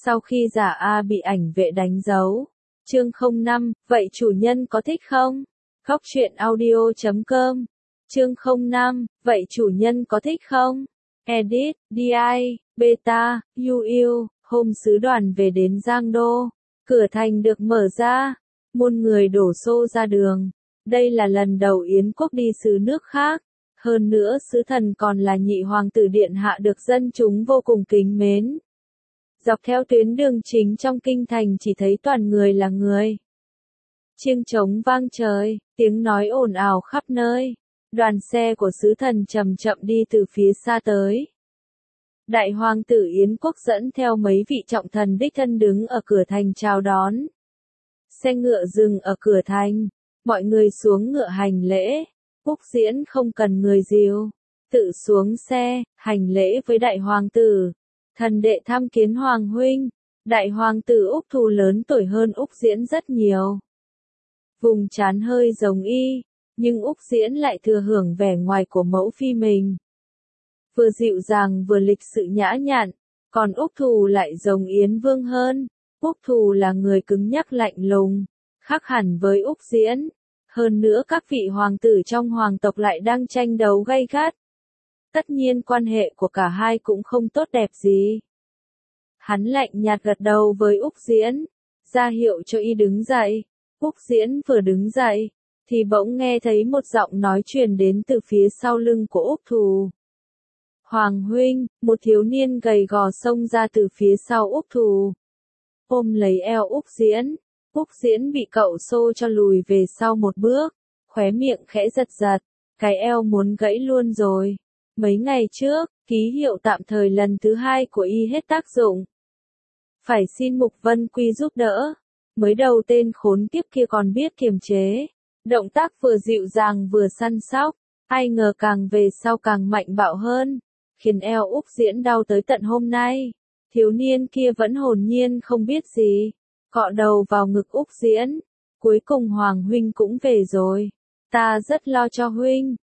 Sau khi giả A bị ảnh vệ đánh dấu. Chương 05, vậy chủ nhân có thích không? Góc truyện audio.com. Chương 05, vậy chủ nhân có thích không? Edit, DI, Beta, UU, hôm sứ đoàn về đến Giang Đô. Cửa thành được mở ra. Muôn người đổ xô ra đường. Đây là lần đầu Yến quốc đi xứ nước khác. Hơn nữa sứ thần còn là nhị hoàng tử điện hạ được dân chúng vô cùng kính mến. Dọc theo tuyến đường chính trong kinh thành chỉ thấy toàn người là người. Chiêng trống vang trời, tiếng nói ồn ào khắp nơi. Đoàn xe của sứ thần chậm chậm đi từ phía xa tới. Đại hoàng tử Yến quốc dẫn theo mấy vị trọng thần đích thân đứng ở cửa thành chào đón. Xe ngựa dừng ở cửa thành, mọi người xuống ngựa hành lễ. Úc Diễn không cần người dìu, tự xuống xe, hành lễ với đại hoàng tử. Thần đệ tham kiến hoàng huynh. Đại hoàng tử Úc Thù lớn tuổi hơn Úc Diễn rất nhiều. Vùng trán hơi giống y, nhưng Úc Diễn lại thừa hưởng vẻ ngoài của mẫu phi mình. Vừa dịu dàng vừa lịch sự nhã nhặn, còn Úc Thù lại giống Yến Vương hơn. Úc Thù là người cứng nhắc lạnh lùng, khác hẳn với Úc Diễn. Hơn nữa các vị hoàng tử trong hoàng tộc lại đang tranh đấu gay gắt. Tất nhiên quan hệ của cả hai cũng không tốt đẹp gì. Hắn lạnh nhạt gật đầu với Úc Diễn, ra hiệu cho y đứng dậy. Úc Diễn vừa đứng dậy, thì bỗng nghe thấy một giọng nói truyền đến từ phía sau lưng của Úc Thù. Hoàng huynh, một thiếu niên gầy gò xông ra từ phía sau Úc Thù. Ôm lấy eo Úc Diễn. Úc Diễn bị cậu xô cho lùi về sau một bước, khóe miệng khẽ giật giật, cái eo muốn gãy luôn rồi. Mấy ngày trước, ký hiệu tạm thời lần thứ 2 của y hết tác dụng. Phải xin Mục Vân Quy giúp đỡ. Mới đầu tên khốn kiếp kia còn biết kiềm chế. Động tác vừa dịu dàng vừa săn sóc, ai ngờ càng về sau càng mạnh bạo hơn, khiến eo Úc Diễn đau tới tận hôm nay. Thiếu niên kia vẫn hồn nhiên không biết gì, cọ đầu vào ngực Úc Diễn. Cuối cùng Hoàng huynh cũng về rồi. Ta rất lo cho huynh.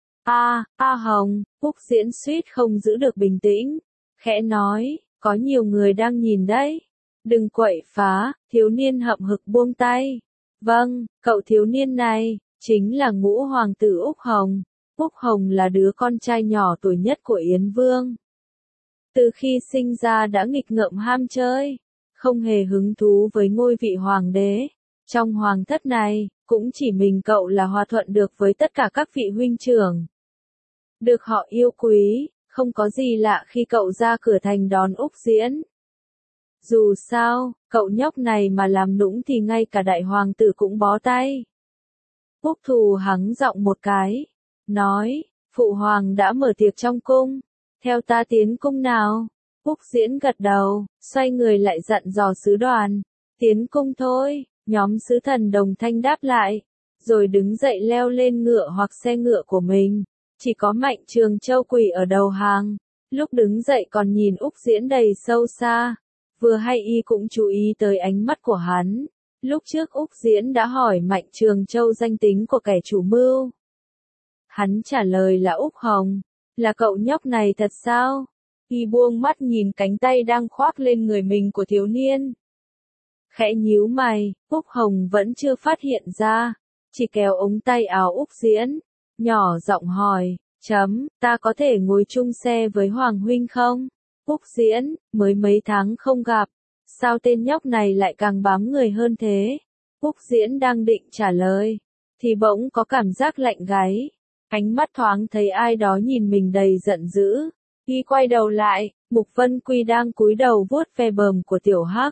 Hồng, Úc Diễn suýt không giữ được bình tĩnh, khẽ nói, có nhiều người đang nhìn đấy. Đừng quậy phá, thiếu niên hậm hực buông tay. Vâng, cậu thiếu niên này, chính là ngũ hoàng tử Úc Hồng. Úc Hồng là đứa con trai nhỏ tuổi nhất của Yến Vương. Từ khi sinh ra đã nghịch ngợm ham chơi, không hề hứng thú với ngôi vị hoàng đế. Trong hoàng thất này, cũng chỉ mình cậu là hòa thuận được với tất cả các vị huynh trưởng. Được họ yêu quý, không có gì lạ khi cậu ra cửa thành đón Úc Diễn. Dù sao, cậu nhóc này mà làm nũng thì ngay cả đại hoàng tử cũng bó tay. Úc Thù hắng giọng một cái, nói, phụ hoàng đã mở tiệc trong cung, theo ta tiến cung nào. Úc Diễn gật đầu, xoay người lại dặn dò sứ đoàn, tiến cung thôi. Nhóm sứ thần đồng thanh đáp lại, rồi đứng dậy leo lên ngựa hoặc xe ngựa của mình. Chỉ có Mạnh Trường Châu quỳ ở đầu hàng, lúc đứng dậy còn nhìn Úc Diễn đầy sâu xa. Vừa hay y cũng chú ý tới ánh mắt của hắn. Lúc trước Úc Diễn đã hỏi Mạnh Trường Châu danh tính của kẻ chủ mưu. Hắn trả lời là Úc Hồng. Là cậu nhóc này thật sao? Y buông mắt nhìn cánh tay đang khoác lên người mình của thiếu niên. Khẽ nhíu mày, Úc Hồng vẫn chưa phát hiện ra. Chỉ kéo ống tay áo Úc Diễn, nhỏ giọng hỏi, ta có thể ngồi chung xe với Hoàng huynh không? Úc Diễn, mới mấy tháng không gặp, sao tên nhóc này lại càng bám người hơn thế? Úc Diễn đang định trả lời, thì bỗng có cảm giác lạnh gáy. Ánh mắt thoáng thấy ai đó nhìn mình đầy giận dữ. Y quay đầu lại, Mục Vân Quy đang cúi đầu vuốt ve bờm của Tiểu Hắc.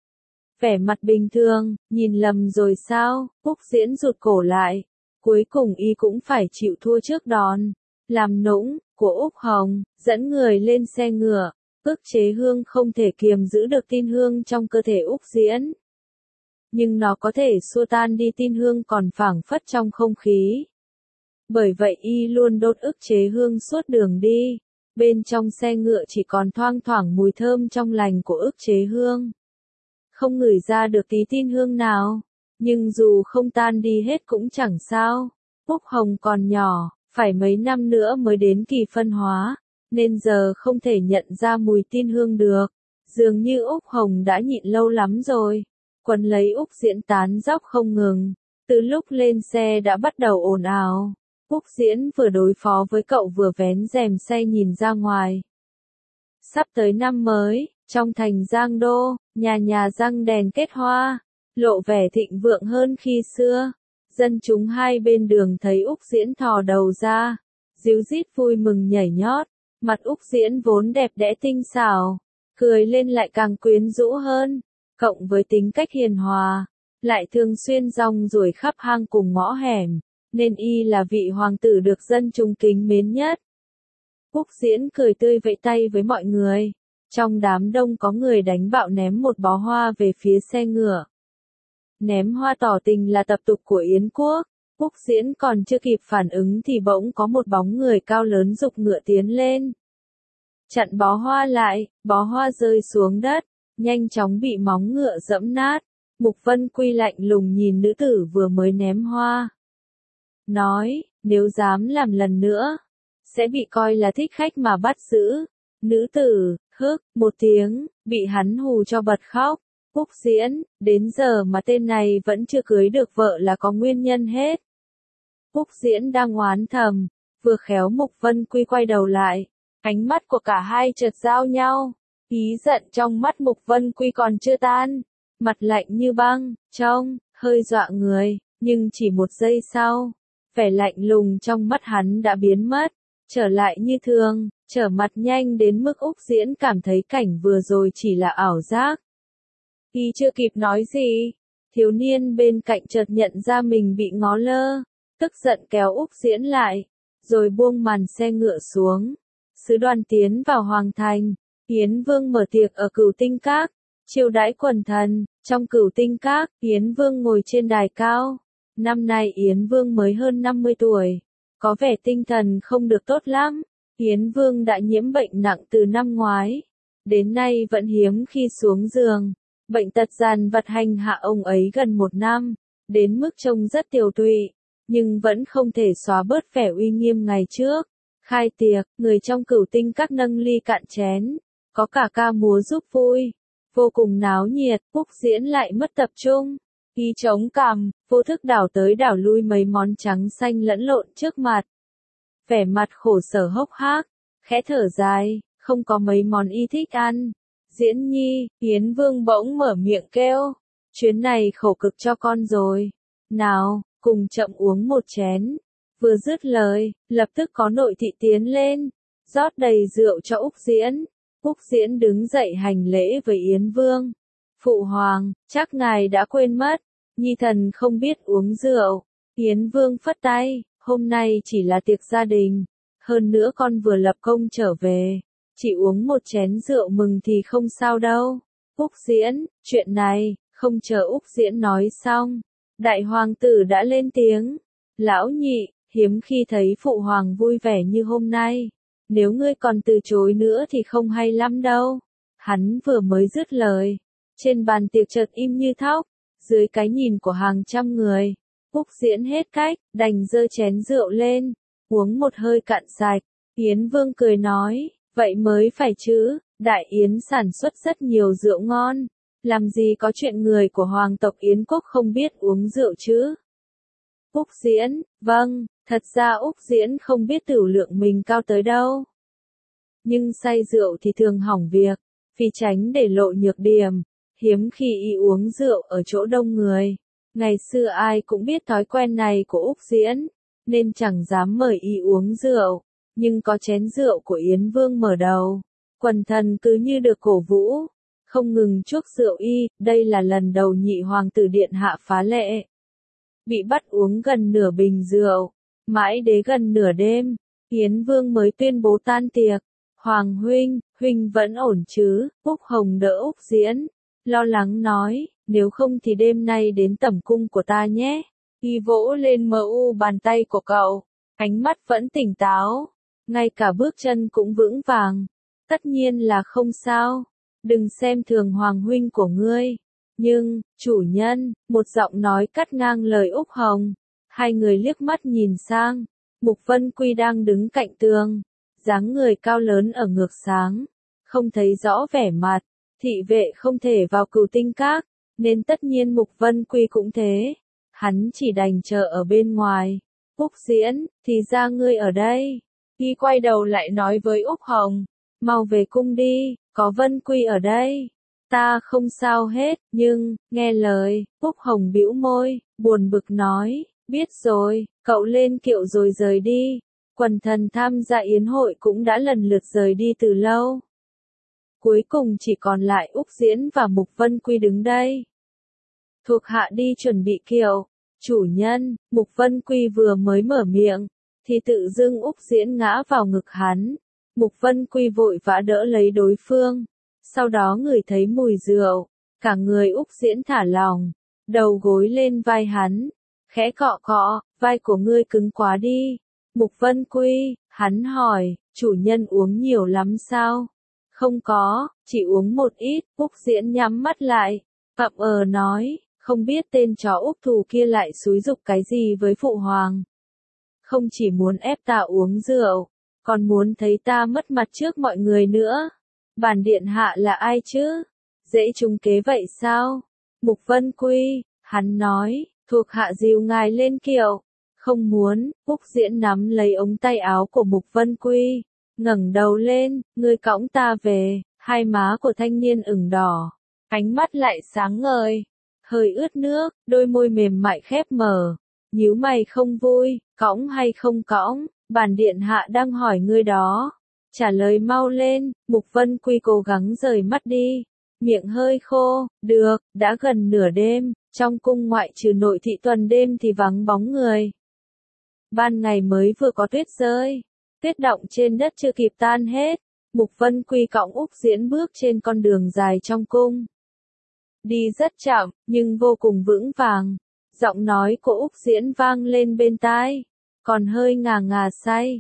Vẻ mặt bình thường, nhìn lầm rồi sao? Úc Diễn rụt cổ lại. Cuối cùng y cũng phải chịu thua trước đòn làm nũng của Úc Hồng, dẫn người lên xe ngựa. Ức chế hương không thể kiềm giữ được tin hương trong cơ thể Úc Diễn. Nhưng nó có thể xua tan đi tin hương còn phảng phất trong không khí. Bởi vậy y luôn đốt ức chế hương suốt đường đi. Bên trong xe ngựa chỉ còn thoang thoảng mùi thơm trong lành của ức chế hương. Không ngửi ra được tí tin hương nào. Nhưng dù không tan đi hết cũng chẳng sao. Úc Hồng còn nhỏ, phải mấy năm nữa mới đến kỳ phân hóa, nên giờ không thể nhận ra mùi tin hương được. Dường như Úc Hồng đã nhịn lâu lắm rồi. Quấn lấy Úc Diễn tán dóc không ngừng. Từ lúc lên xe đã bắt đầu ồn ào. Úc Diễn vừa đối phó với cậu vừa vén rèm xe nhìn ra ngoài. Sắp tới năm mới, trong thành Giang Đô, nhà nhà răng đèn kết hoa, lộ vẻ thịnh vượng hơn khi xưa. Dân chúng hai bên đường thấy Úc Diễn thò đầu ra, ríu rít vui mừng nhảy nhót. Mặt Úc Diễn vốn đẹp đẽ tinh xảo, cười lên lại càng quyến rũ hơn, cộng với tính cách hiền hòa, lại thường xuyên rong ruổi khắp hang cùng ngõ hẻm, nên y là vị hoàng tử được dân chúng kính mến nhất. Úc Diễn cười tươi vẫy tay với mọi người. Trong đám đông có người đánh bạo ném một bó hoa về phía xe ngựa. Ném hoa tỏ tình là tập tục của Yến quốc. Úc Diễn còn chưa kịp phản ứng thì bỗng có một bóng người cao lớn giục ngựa tiến lên. Chặn bó hoa lại, bó hoa rơi xuống đất, nhanh chóng bị móng ngựa giẫm nát. Mục Vân Quy lạnh lùng nhìn nữ tử vừa mới ném hoa. Nói, nếu dám làm lần nữa, sẽ bị coi là thích khách mà bắt giữ. Nữ tử, hức, một tiếng, bị hắn hù cho bật khóc. Úc Diễn, đến giờ mà tên này vẫn chưa cưới được vợ là có nguyên nhân hết. Úc Diễn đang oán thầm, vừa khéo Mục Vân Quy quay đầu lại, ánh mắt của cả hai chợt giao nhau. Ý giận trong mắt Mục Vân Quy còn chưa tan, mặt lạnh như băng, trông hơi dọa người, nhưng chỉ một giây sau, vẻ lạnh lùng trong mắt hắn đã biến mất, trở lại như thường, trở mặt nhanh đến mức Úc Diễn cảm thấy cảnh vừa rồi chỉ là ảo giác. Y chưa kịp nói gì, thiếu niên bên cạnh chợt nhận ra mình bị ngó lơ, tức giận kéo Úc Diễn lại, rồi buông màn xe ngựa xuống. Sứ đoàn tiến vào hoàng thành, Yến Vương mở tiệc ở Cửu Tinh Các, chiêu đãi quần thần. Trong Cửu Tinh Các, Yến Vương ngồi trên đài cao. Năm nay Yến Vương mới hơn 50 tuổi, có vẻ tinh thần không được tốt lắm. Yến Vương đã nhiễm bệnh nặng từ năm ngoái, đến nay vẫn hiếm khi xuống giường. Bệnh tật dằn vặt hành hạ ông ấy gần một năm, đến mức trông rất tiều tụy, nhưng vẫn không thể xóa bớt vẻ uy nghiêm ngày trước. Khai tiệc, người trong Cửu Tinh Các nâng ly cạn chén, có cả ca múa giúp vui, vô cùng náo nhiệt. Úc Diễn lại mất tập trung, y chống cằm, vô thức đảo tới đảo lui mấy món trắng xanh lẫn lộn trước mặt. Vẻ mặt khổ sở hốc hác, khẽ thở dài, không có mấy món y thích ăn. Diễn nhi, Yến Vương bỗng mở miệng kêu, chuyến này khổ cực cho con rồi. Nào, cùng chậm uống một chén. Vừa dứt lời, lập tức có nội thị tiến lên, rót đầy rượu cho Úc Diễn. Úc Diễn đứng dậy hành lễ với Yến Vương. Phụ hoàng, chắc ngài đã quên mất, nhi thần không biết uống rượu. Yến Vương phất tay, hôm nay chỉ là tiệc gia đình, hơn nữa con vừa lập công trở về, chỉ uống một chén rượu mừng thì không sao đâu. Úc Diễn, chuyện này, không chờ Úc Diễn nói xong, đại hoàng tử đã lên tiếng. Lão nhị, hiếm khi thấy phụ hoàng vui vẻ như hôm nay, nếu ngươi còn từ chối nữa thì không hay lắm đâu. Hắn vừa mới dứt lời, trên bàn tiệc chợt im như thóc, dưới cái nhìn của hàng trăm người. Úc Diễn hết cách, đành giơ chén rượu lên, uống một hơi cạn sạch. Yến Vương cười nói, vậy mới phải chứ, Đại Yến sản xuất rất nhiều rượu ngon, làm gì có chuyện người của hoàng tộc Yến quốc không biết uống rượu chứ. Úc Diễn, vâng, thật ra Úc Diễn không biết tửu lượng mình cao tới đâu. Nhưng say rượu thì thường hỏng việc, vì tránh để lộ nhược điểm, hiếm khi y uống rượu ở chỗ đông người. Ngày xưa ai cũng biết thói quen này của Úc Diễn, nên chẳng dám mời y uống rượu, nhưng có chén rượu của Yến Vương mở đầu, quần thần cứ như được cổ vũ, không ngừng chuốc rượu y. Đây là lần đầu nhị hoàng tử điện hạ phá lệ, bị bắt uống gần nửa bình rượu, mãi đến gần nửa đêm, Yến Vương mới tuyên bố tan tiệc. Hoàng huynh, huynh vẫn ổn chứ? Úc Hồng đỡ Úc Diễn, lo lắng nói, nếu không thì đêm nay đến tẩm cung của ta nhé. Y vỗ lên bàn tay của cậu, ánh mắt vẫn tỉnh táo, ngay cả bước chân cũng vững vàng. Tất nhiên là không sao, đừng xem thường hoàng huynh của ngươi. Nhưng, chủ nhân, một giọng nói cắt ngang lời Úc Hồng. Hai người liếc mắt nhìn sang, Mục Vân Quy đang đứng cạnh tường, dáng người cao lớn ở ngược sáng, không thấy rõ vẻ mặt, Thị vệ không thể vào Cửu Tinh Các, nên tất nhiên Mục Vân Quy cũng thế. Hắn chỉ đành chờ ở bên ngoài. Úc Diễn, thì ra ngươi ở đây. Y quay đầu lại nói với Úc Hồng, mau về cung đi, có Vân Quy ở đây. Ta không sao hết, nhưng, nghe lời, Úc Hồng bĩu môi, buồn bực nói, biết rồi, cậu lên kiệu rồi rời đi. Quần thần tham gia yến hội cũng đã lần lượt rời đi từ lâu. Cuối cùng chỉ còn lại Úc Diễn và Mục Vân Quy đứng đây. Thuộc hạ đi chuẩn bị kiệu. Chủ nhân, Mục Vân Quy vừa mới mở miệng, thì tự dưng Úc Diễn ngã vào ngực hắn. Mục Vân Quy vội vã đỡ lấy đối phương. Sau đó ngửi thấy mùi rượu, cả người Úc Diễn thả lỏng, đầu gối lên vai hắn, khẽ cọ cọ, vai của ngươi cứng quá đi. Mục Vân Quy, hắn hỏi, chủ nhân uống nhiều lắm sao? Không có, chỉ uống một ít. Úc Diễn nhắm mắt lại, nói, không biết tên chó Úc Thù kia lại xúi giục cái gì với phụ hoàng. Không chỉ muốn ép ta uống rượu, còn muốn thấy ta mất mặt trước mọi người nữa. Bản điện hạ là ai chứ? Dễ trúng kế vậy sao? Mục Vân Quy, hắn nói, thuộc hạ dìu ngài lên kiệu. Không muốn. Úc Diễn nắm lấy ống tay áo của Mục Vân Quy, ngẩng đầu lên, ngươi cõng ta về. Hai má của thanh niên ửng đỏ, ánh mắt lại sáng ngời, hơi ướt nước, đôi môi mềm mại khép mở, nhíu mày không vui, cõng hay không cõng, bản điện hạ đang hỏi ngươi đó. Trả lời mau lên. Mục Vân Quy cố gắng rời mắt đi, miệng hơi khô, được, đã gần nửa đêm, trong cung ngoại trừ nội thị tuần đêm thì vắng bóng người. Ban ngày mới vừa có tuyết rơi, tuyết đọng trên đất chưa kịp tan hết. Mục Vân Quy cõng Úc Diễn bước trên con đường dài trong cung. Đi rất chậm, nhưng vô cùng vững vàng. Giọng nói của Úc Diễn vang lên bên tai, còn hơi ngà ngà say.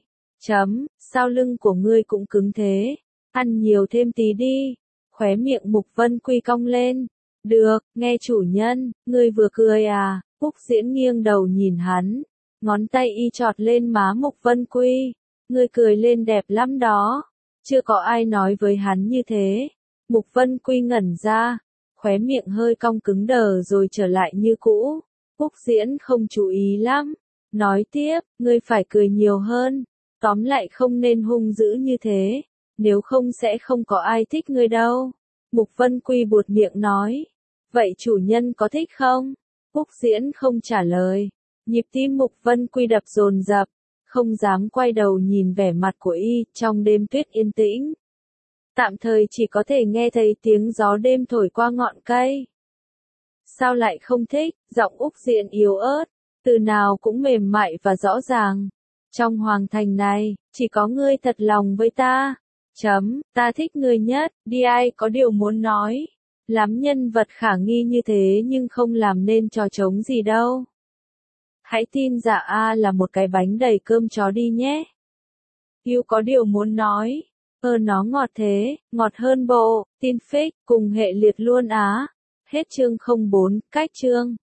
Sao lưng của ngươi cũng cứng thế? Ăn nhiều thêm tí đi. Khóe miệng Mục Vân Quy cong lên. Được, nghe chủ nhân, ngươi vừa cười à? Úc Diễn nghiêng đầu nhìn hắn, ngón tay y chọt lên má Mục Vân Quy. Ngươi cười lên đẹp lắm đó. Chưa có ai nói với hắn như thế. Mục Vân Quy ngẩn ra, khóe miệng hơi cong cứng đờ rồi trở lại như cũ. Úc Diễn không chú ý lắm, nói tiếp, ngươi phải cười nhiều hơn. Tóm lại không nên hung dữ như thế, nếu không sẽ không có ai thích ngươi đâu. Mục Vân Quy buột miệng nói, vậy chủ nhân có thích không? Úc Diễn không trả lời, nhịp tim Mục Vân Quy đập dồn dập, không dám quay đầu nhìn vẻ mặt của y. Trong đêm tuyết yên tĩnh, tạm thời chỉ có thể nghe thấy tiếng gió đêm thổi qua ngọn cây. Sao lại không thích? Giọng Úc Diễn yếu ớt, từ nào cũng mềm mại và rõ ràng. Trong hoàng thành này, chỉ có ngươi thật lòng với ta. Ta thích ngươi nhất. Đi, ai có điều muốn nói. Lắm nhân vật khả nghi như thế nhưng không làm nên trò trống gì đâu. Hãy tin dạ A là một cái bánh đầy cơm chó đi nhé. Yêu có điều muốn nói. Nó ngọt thế, ngọt hơn bộ. Tin fake, cùng hệ liệt luôn á. Hết chương 04, cách chương.